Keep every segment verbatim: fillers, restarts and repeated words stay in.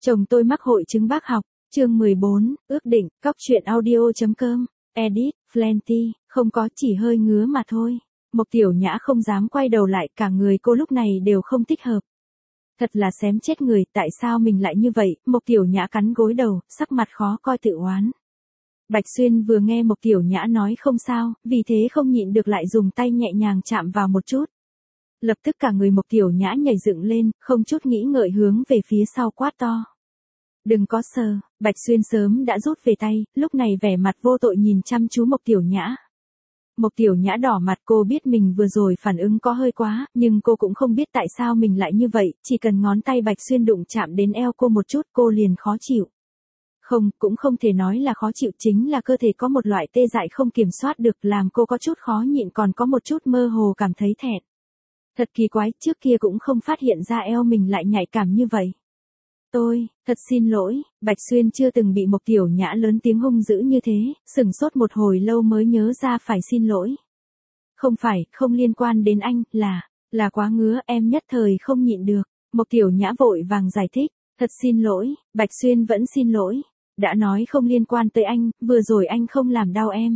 Chồng tôi mắc hội chứng bác học, chương mười bốn, ước định, cóc truyện audio.com, edit, Plenty, không có, chỉ hơi ngứa mà thôi. Mộc Tiểu Nhã không dám quay đầu lại, cả người cô lúc này đều không thích hợp. Thật là xém chết người, tại sao mình lại như vậy? Mộc Tiểu Nhã cắn gối đầu, sắc mặt khó coi tự oán. Bạch Xuyên vừa nghe Mộc Tiểu Nhã nói không sao, vì thế không nhịn được lại dùng tay nhẹ nhàng chạm vào một chút. Lập tức cả người Mộc Tiểu Nhã nhảy dựng lên, không chút nghĩ ngợi hướng về phía sau quát to. Đừng có sờ, Bạch Xuyên sớm đã rút về tay, lúc này vẻ mặt vô tội nhìn chăm chú Mộc Tiểu Nhã. Mộc Tiểu Nhã đỏ mặt, cô biết mình vừa rồi phản ứng có hơi quá, nhưng cô cũng không biết tại sao mình lại như vậy, chỉ cần ngón tay Bạch Xuyên đụng chạm đến eo cô một chút cô liền khó chịu. Không, cũng không thể nói là khó chịu, chính là cơ thể có một loại tê dại không kiểm soát được làm cô có chút khó nhịn, còn có một chút mơ hồ cảm thấy thẹn. Thật kỳ quái, trước kia cũng không phát hiện ra eo mình lại nhạy cảm như vậy. Tôi, thật xin lỗi, Bạch Xuyên chưa từng bị Mộc Tiểu Nhã lớn tiếng hung dữ như thế, sửng sốt một hồi lâu mới nhớ ra phải xin lỗi. Không phải, không liên quan đến anh, là, là quá ngứa, em nhất thời không nhịn được. Mộc Tiểu Nhã vội vàng giải thích, thật xin lỗi, Bạch Xuyên vẫn xin lỗi. Đã nói không liên quan tới anh, vừa rồi anh không làm đau em.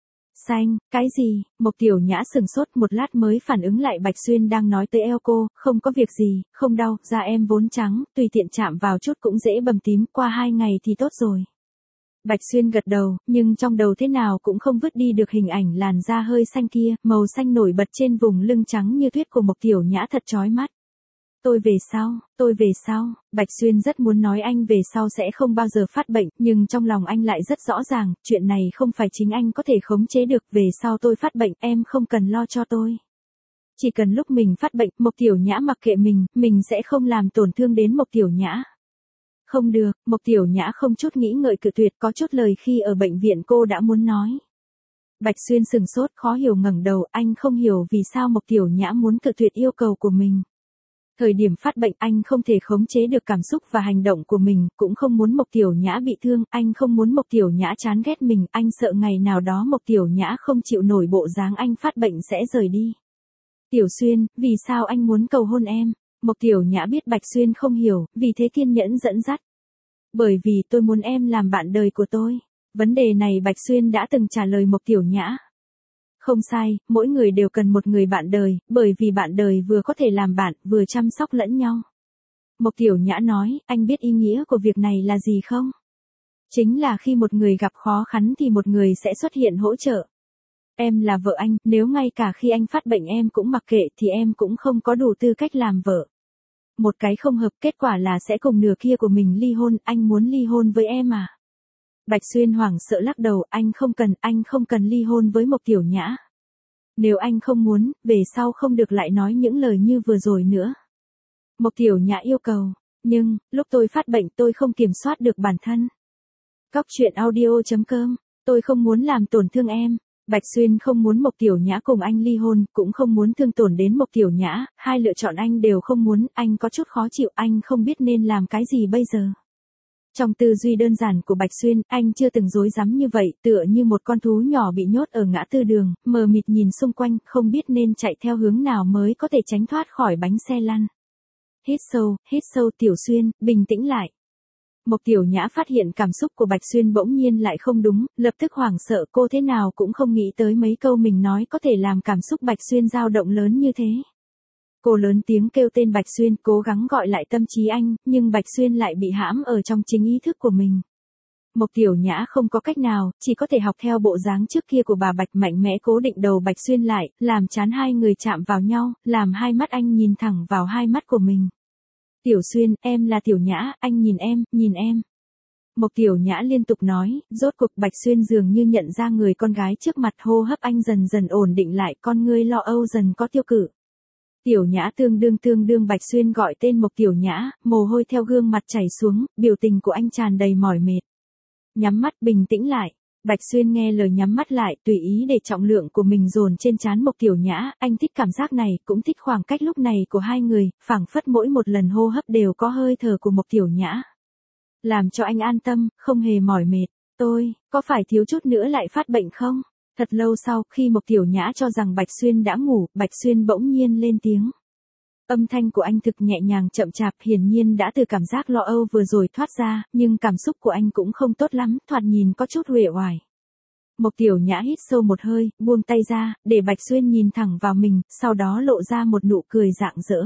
Xanh, cái gì? Mộc Tiểu Nhã sừng sốt một lát mới phản ứng lại Bạch Xuyên đang nói tới eo cô, không có việc gì, không đau, da em vốn trắng, tùy tiện chạm vào chút cũng dễ bầm tím, qua hai ngày thì tốt rồi. Bạch Xuyên gật đầu, nhưng trong đầu thế nào cũng không vứt đi được hình ảnh làn da hơi xanh kia, màu xanh nổi bật trên vùng lưng trắng như tuyết của Mộc Tiểu Nhã thật chói mắt. Tôi về sau, tôi về sau, Bạch Xuyên rất muốn nói anh về sau sẽ không bao giờ phát bệnh, nhưng trong lòng anh lại rất rõ ràng, chuyện này không phải chính anh có thể khống chế được, về sau tôi phát bệnh, em không cần lo cho tôi. Chỉ cần lúc mình phát bệnh, Mộc Tiểu Nhã mặc kệ mình, mình sẽ không làm tổn thương đến Mộc Tiểu Nhã. Không được, Mộc Tiểu Nhã không chút nghĩ ngợi cự tuyệt, có chút lời khi ở bệnh viện cô đã muốn nói. Bạch Xuyên sừng sốt khó hiểu ngẩng đầu, anh không hiểu vì sao Mộc Tiểu Nhã muốn cự tuyệt yêu cầu của mình. Thời điểm phát bệnh anh không thể khống chế được cảm xúc và hành động của mình, cũng không muốn Mộc Tiểu Nhã bị thương, anh không muốn Mộc Tiểu Nhã chán ghét mình, anh sợ ngày nào đó Mộc Tiểu Nhã không chịu nổi bộ dáng anh phát bệnh sẽ rời đi. Tiểu Xuyên, vì sao anh muốn cầu hôn em? Mộc Tiểu Nhã biết Bạch Xuyên không hiểu, vì thế kiên nhẫn dẫn dắt. Bởi vì tôi muốn em làm bạn đời của tôi. Vấn đề này Bạch Xuyên đã từng trả lời Mộc Tiểu Nhã. Không sai, mỗi người đều cần một người bạn đời, bởi vì bạn đời vừa có thể làm bạn, vừa chăm sóc lẫn nhau. Mộc Tiểu Nhã nói, anh biết ý nghĩa của việc này là gì không? Chính là khi một người gặp khó khăn thì một người sẽ xuất hiện hỗ trợ. Em là vợ anh, nếu ngay cả khi anh phát bệnh em cũng mặc kệ thì em cũng không có đủ tư cách làm vợ. Một cái không hợp, kết quả là sẽ cùng nửa kia của mình ly hôn, anh muốn ly hôn với em à? Bạch Xuyên hoảng sợ lắc đầu, anh không cần, anh không cần ly hôn với Mộc Tiểu Nhã. Nếu anh không muốn, về sau không được lại nói những lời như vừa rồi nữa. Mộc Tiểu Nhã yêu cầu, nhưng, lúc tôi phát bệnh tôi không kiểm soát được bản thân. Cóc truyện audio.com, tôi không muốn làm tổn thương em. Bạch Xuyên không muốn Mộc Tiểu Nhã cùng anh ly hôn, cũng không muốn thương tổn đến Mộc Tiểu Nhã, hai lựa chọn anh đều không muốn, anh có chút khó chịu, anh không biết nên làm cái gì bây giờ. Trong tư duy đơn giản của Bạch Xuyên, anh chưa từng rối rắm như vậy, tựa như một con thú nhỏ bị nhốt ở ngã tư đường, mờ mịt nhìn xung quanh, không biết nên chạy theo hướng nào mới có thể tránh thoát khỏi bánh xe lăn. Hít sâu, hít sâu Tiểu Xuyên, bình tĩnh lại. Mộc Tiểu Nhã phát hiện cảm xúc của Bạch Xuyên bỗng nhiên lại không đúng, lập tức hoảng sợ, cô thế nào cũng không nghĩ tới mấy câu mình nói có thể làm cảm xúc Bạch Xuyên dao động lớn như thế. Cô lớn tiếng kêu tên Bạch Xuyên, cố gắng gọi lại tâm trí anh, nhưng Bạch Xuyên lại bị hãm ở trong chính ý thức của mình. Mộc Tiểu Nhã không có cách nào, chỉ có thể học theo bộ dáng trước kia của bà Bạch, mạnh mẽ cố định đầu Bạch Xuyên lại, làm chán hai người chạm vào nhau, làm hai mắt anh nhìn thẳng vào hai mắt của mình. Tiểu Xuyên, em là Tiểu Nhã, anh nhìn em, nhìn em. Mộc Tiểu Nhã liên tục nói, rốt cuộc Bạch Xuyên dường như nhận ra người con gái trước mặt, hô hấp anh dần dần ổn định lại, con ngươi lo âu dần có tiêu cự. Tiểu Nhã tương đương tương đương Bạch Xuyên gọi tên Mộc Tiểu Nhã, mồ hôi theo gương mặt chảy xuống, biểu tình của anh tràn đầy mỏi mệt. Nhắm mắt bình tĩnh lại. Bạch Xuyên nghe lời nhắm mắt lại, tùy ý để trọng lượng của mình dồn trên trán Mộc Tiểu Nhã, anh thích cảm giác này, cũng thích khoảng cách lúc này của hai người, phảng phất mỗi một lần hô hấp đều có hơi thở của Mộc Tiểu Nhã. Làm cho anh an tâm, không hề mỏi mệt. Tôi, có phải thiếu chút nữa lại phát bệnh không? Thật lâu sau, khi Mộc Tiểu Nhã cho rằng Bạch Xuyên đã ngủ, Bạch Xuyên bỗng nhiên lên tiếng. Âm thanh của anh thực nhẹ nhàng chậm chạp, hiển nhiên đã từ cảm giác lo âu vừa rồi thoát ra, nhưng cảm xúc của anh cũng không tốt lắm, thoạt nhìn có chút uể oải. Mộc Tiểu Nhã hít sâu một hơi, buông tay ra, để Bạch Xuyên nhìn thẳng vào mình, sau đó lộ ra một nụ cười rạng rỡ.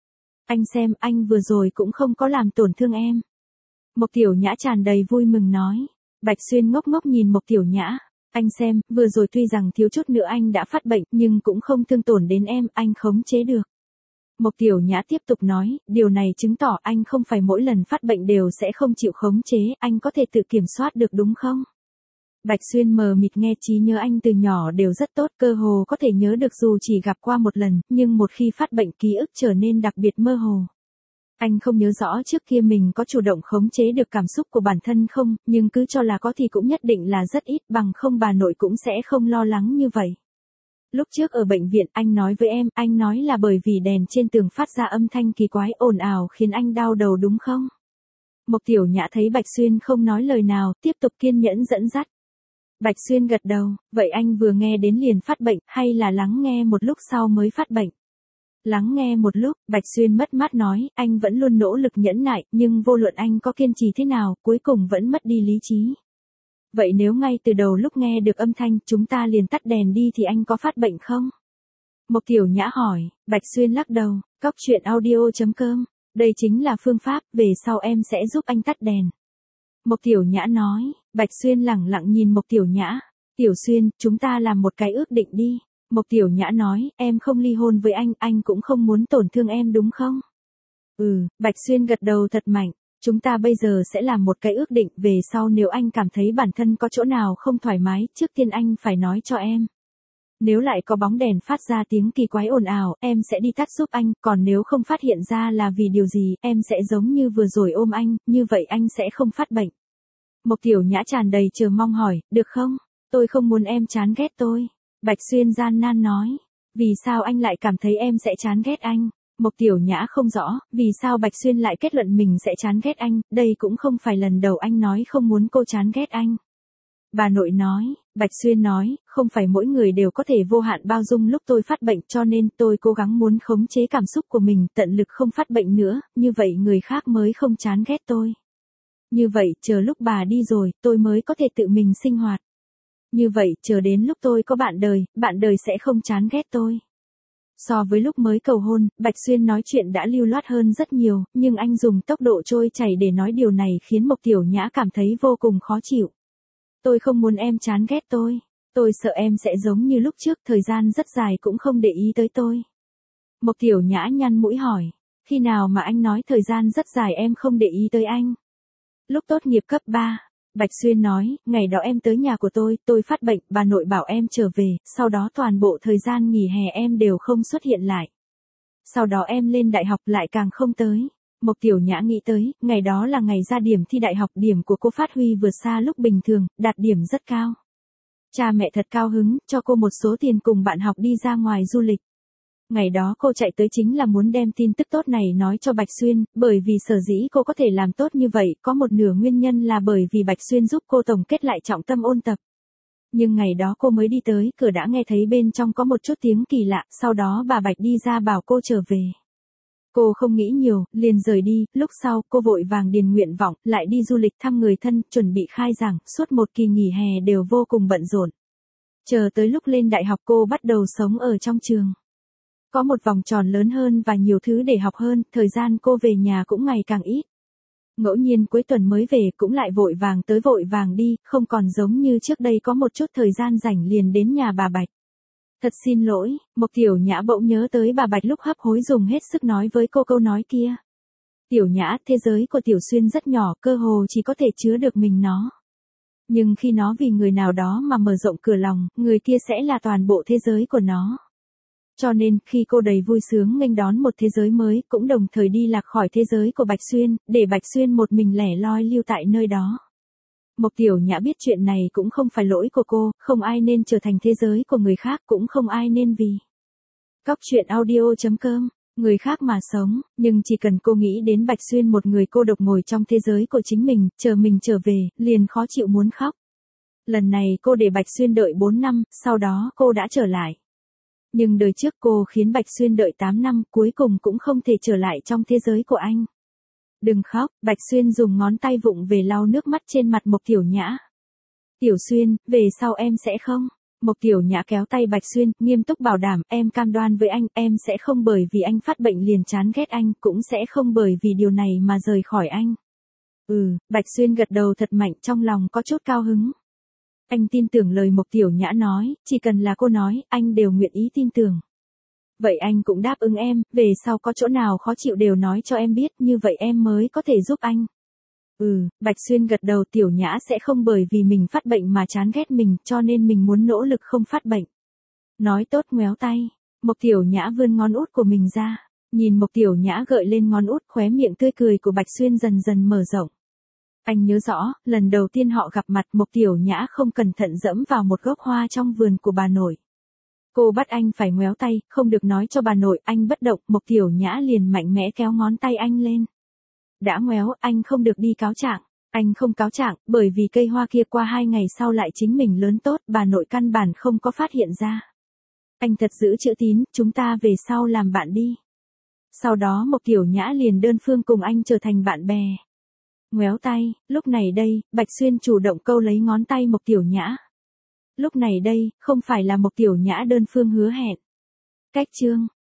Anh xem, anh vừa rồi cũng không có làm tổn thương em. Mộc Tiểu Nhã tràn đầy vui mừng nói. Bạch Xuyên ngốc ngốc nhìn Mộc Tiểu Nhã. Anh xem, vừa rồi tuy rằng thiếu chút nữa anh đã phát bệnh, nhưng cũng không thương tổn đến em, anh khống chế được. Mộc Tiểu Nhã tiếp tục nói, điều này chứng tỏ anh không phải mỗi lần phát bệnh đều sẽ không chịu khống chế, anh có thể tự kiểm soát được đúng không? Bạch Xuyên mờ mịt nghe, trí nhớ anh từ nhỏ đều rất tốt, cơ hồ có thể nhớ được dù chỉ gặp qua một lần, nhưng một khi phát bệnh ký ức trở nên đặc biệt mơ hồ. Anh không nhớ rõ trước kia mình có chủ động khống chế được cảm xúc của bản thân không, nhưng cứ cho là có thì cũng nhất định là rất ít, bằng không bà nội cũng sẽ không lo lắng như vậy. Lúc trước ở bệnh viện anh nói với em, anh nói là bởi vì đèn trên tường phát ra âm thanh kỳ quái ồn ào khiến anh đau đầu đúng không? Mộc Tiểu Nhã thấy Bạch Xuyên không nói lời nào, tiếp tục kiên nhẫn dẫn dắt. Bạch Xuyên gật đầu, vậy anh vừa nghe đến liền phát bệnh, hay là lắng nghe một lúc sau mới phát bệnh? Lắng nghe một lúc, Bạch Xuyên mất mát nói, anh vẫn luôn nỗ lực nhẫn nại, nhưng vô luận anh có kiên trì thế nào, cuối cùng vẫn mất đi lý trí. Vậy nếu ngay từ đầu lúc nghe được âm thanh, chúng ta liền tắt đèn đi thì anh có phát bệnh không? Mộc Tiểu Nhã hỏi, Bạch Xuyên lắc đầu, cóc truyện audio chấm com, đây chính là phương pháp, về sau em sẽ giúp anh tắt đèn. Mộc Tiểu Nhã nói, Bạch Xuyên lẳng lặng nhìn Mộc Tiểu Nhã, Tiểu Xuyên, chúng ta làm một cái ước định đi. Mộc Tiểu Nhã nói, em không ly hôn với anh, anh cũng không muốn tổn thương em đúng không? Ừ, Bạch Xuyên gật đầu thật mạnh, chúng ta bây giờ sẽ làm một cái ước định, về sau nếu anh cảm thấy bản thân có chỗ nào không thoải mái, trước tiên anh phải nói cho em. Nếu lại có bóng đèn phát ra tiếng kỳ quái ồn ào, em sẽ đi tắt giúp anh, còn nếu không phát hiện ra là vì điều gì, em sẽ giống như vừa rồi ôm anh, như vậy anh sẽ không phát bệnh. Mộc Tiểu Nhã tràn đầy chờ mong hỏi, được không? Tôi không muốn em chán ghét tôi. Bạch Xuyên gian nan nói, vì sao anh lại cảm thấy em sẽ chán ghét anh? Mộc Tiểu Nhã không rõ, vì sao Bạch Xuyên lại kết luận mình sẽ chán ghét anh, đây cũng không phải lần đầu anh nói không muốn cô chán ghét anh. Bà nội nói, Bạch Xuyên nói, không phải mỗi người đều có thể vô hạn bao dung lúc tôi phát bệnh, cho nên tôi cố gắng muốn khống chế cảm xúc của mình, tận lực không phát bệnh nữa, như vậy người khác mới không chán ghét tôi. Như vậy, chờ lúc bà đi rồi, tôi mới có thể tự mình sinh hoạt. Như vậy, chờ đến lúc tôi có bạn đời, bạn đời sẽ không chán ghét tôi. So với lúc mới cầu hôn, Bạch Xuyên nói chuyện đã lưu loát hơn rất nhiều, nhưng anh dùng tốc độ trôi chảy để nói điều này khiến Mộc Tiểu Nhã cảm thấy vô cùng khó chịu. Tôi không muốn em chán ghét tôi. Tôi sợ em sẽ giống như lúc trước, thời gian rất dài cũng không để ý tới tôi. Mộc Tiểu Nhã nhăn mũi hỏi, khi nào mà anh nói thời gian rất dài em không để ý tới anh? Lúc tốt nghiệp cấp ba. Bạch Xuyên nói, ngày đó em tới nhà của tôi, tôi phát bệnh, bà nội bảo em trở về, sau đó toàn bộ thời gian nghỉ hè em đều không xuất hiện lại. Sau đó em lên đại học lại càng không tới. Mộc Tiểu Nhã nghĩ tới, ngày đó là ngày ra điểm thi đại học, điểm của cô phát huy vượt xa lúc bình thường, đạt điểm rất cao. Cha mẹ thật cao hứng, cho cô một số tiền cùng bạn học đi ra ngoài du lịch. Ngày đó cô chạy tới chính là muốn đem tin tức tốt này nói cho Bạch Xuyên, bởi vì sở dĩ cô có thể làm tốt như vậy, có một nửa nguyên nhân là bởi vì Bạch Xuyên giúp cô tổng kết lại trọng tâm ôn tập. Nhưng ngày đó cô mới đi tới, cửa đã nghe thấy bên trong có một chút tiếng kỳ lạ, sau đó bà Bạch đi ra bảo cô trở về. Cô không nghĩ nhiều, liền rời đi, lúc sau cô vội vàng điền nguyện vọng, lại đi du lịch thăm người thân, chuẩn bị khai giảng, suốt một kỳ nghỉ hè đều vô cùng bận rộn. Chờ tới lúc lên đại học cô bắt đầu sống ở trong trường. Có một vòng tròn lớn hơn và nhiều thứ để học hơn, thời gian cô về nhà cũng ngày càng ít. Ngẫu nhiên cuối tuần mới về cũng lại vội vàng tới vội vàng đi, không còn giống như trước đây có một chút thời gian rảnh liền đến nhà bà Bạch. Thật xin lỗi, Mộc Tiểu Nhã bỗng nhớ tới bà Bạch lúc hấp hối dùng hết sức nói với cô câu nói kia. Tiểu Nhã, thế giới của Tiểu Xuyên rất nhỏ, cơ hồ chỉ có thể chứa được mình nó. Nhưng khi nó vì người nào đó mà mở rộng cửa lòng, người kia sẽ là toàn bộ thế giới của nó. Cho nên, khi cô đầy vui sướng nghênh đón một thế giới mới, cũng đồng thời đi lạc khỏi thế giới của Bạch Xuyên, để Bạch Xuyên một mình lẻ loi lưu tại nơi đó. Mộc Tiểu Nhã biết chuyện này cũng không phải lỗi của cô, không ai nên trở thành thế giới của người khác, cũng không ai nên vì cóc truyện audio chấm com, người khác mà sống, nhưng chỉ cần cô nghĩ đến Bạch Xuyên một người cô độc ngồi trong thế giới của chính mình, chờ mình trở về, liền khó chịu muốn khóc. Lần này cô để Bạch Xuyên đợi bốn năm, sau đó cô đã trở lại. Nhưng đời trước cô khiến Bạch Xuyên đợi tám năm cuối cùng cũng không thể trở lại trong thế giới của anh. Đừng khóc, Bạch Xuyên dùng ngón tay vụng về lau nước mắt trên mặt Mộc Tiểu Nhã. Tiểu Xuyên, về sau em sẽ không. Mộc Tiểu Nhã kéo tay Bạch Xuyên, nghiêm túc bảo đảm, em cam đoan với anh, em sẽ không bởi vì anh phát bệnh liền chán ghét anh, cũng sẽ không bởi vì điều này mà rời khỏi anh. Ừ, Bạch Xuyên gật đầu thật mạnh, trong lòng có chút cao hứng. Anh tin tưởng lời Mộc Tiểu Nhã nói, chỉ cần là cô nói, anh đều nguyện ý tin tưởng. Vậy anh cũng đáp ứng em, về sau có chỗ nào khó chịu đều nói cho em biết, như vậy em mới có thể giúp anh. Ừ, Bạch Xuyên gật đầu. Tiểu Nhã sẽ không bởi vì mình phát bệnh mà chán ghét mình, cho nên mình muốn nỗ lực không phát bệnh. Nói tốt ngoéo tay, Mộc Tiểu Nhã vươn ngón út của mình ra, nhìn Mộc Tiểu Nhã gợi lên ngón út, khóe miệng tươi cười của Bạch Xuyên dần dần mở rộng. Anh nhớ rõ, lần đầu tiên họ gặp mặt Mộc Tiểu Nhã không cẩn thận dẫm vào một gốc hoa trong vườn của bà nội. Cô bắt anh phải ngoéo tay, không được nói cho bà nội, anh bất động, Mộc Tiểu Nhã liền mạnh mẽ kéo ngón tay anh lên. Đã ngoéo, anh không được đi cáo trạng. Anh không cáo trạng, bởi vì cây hoa kia qua hai ngày sau lại chính mình lớn tốt, bà nội căn bản không có phát hiện ra. Anh thật giữ chữ tín, chúng ta về sau làm bạn đi. Sau đó Mộc Tiểu Nhã liền đơn phương cùng anh trở thành bạn bè. Ngoéo tay, lúc này đây, Bạch Xuyên chủ động câu lấy ngón tay Mộc Tiểu Nhã. Lúc này đây, không phải là Mộc Tiểu Nhã đơn phương hứa hẹn. Cách chương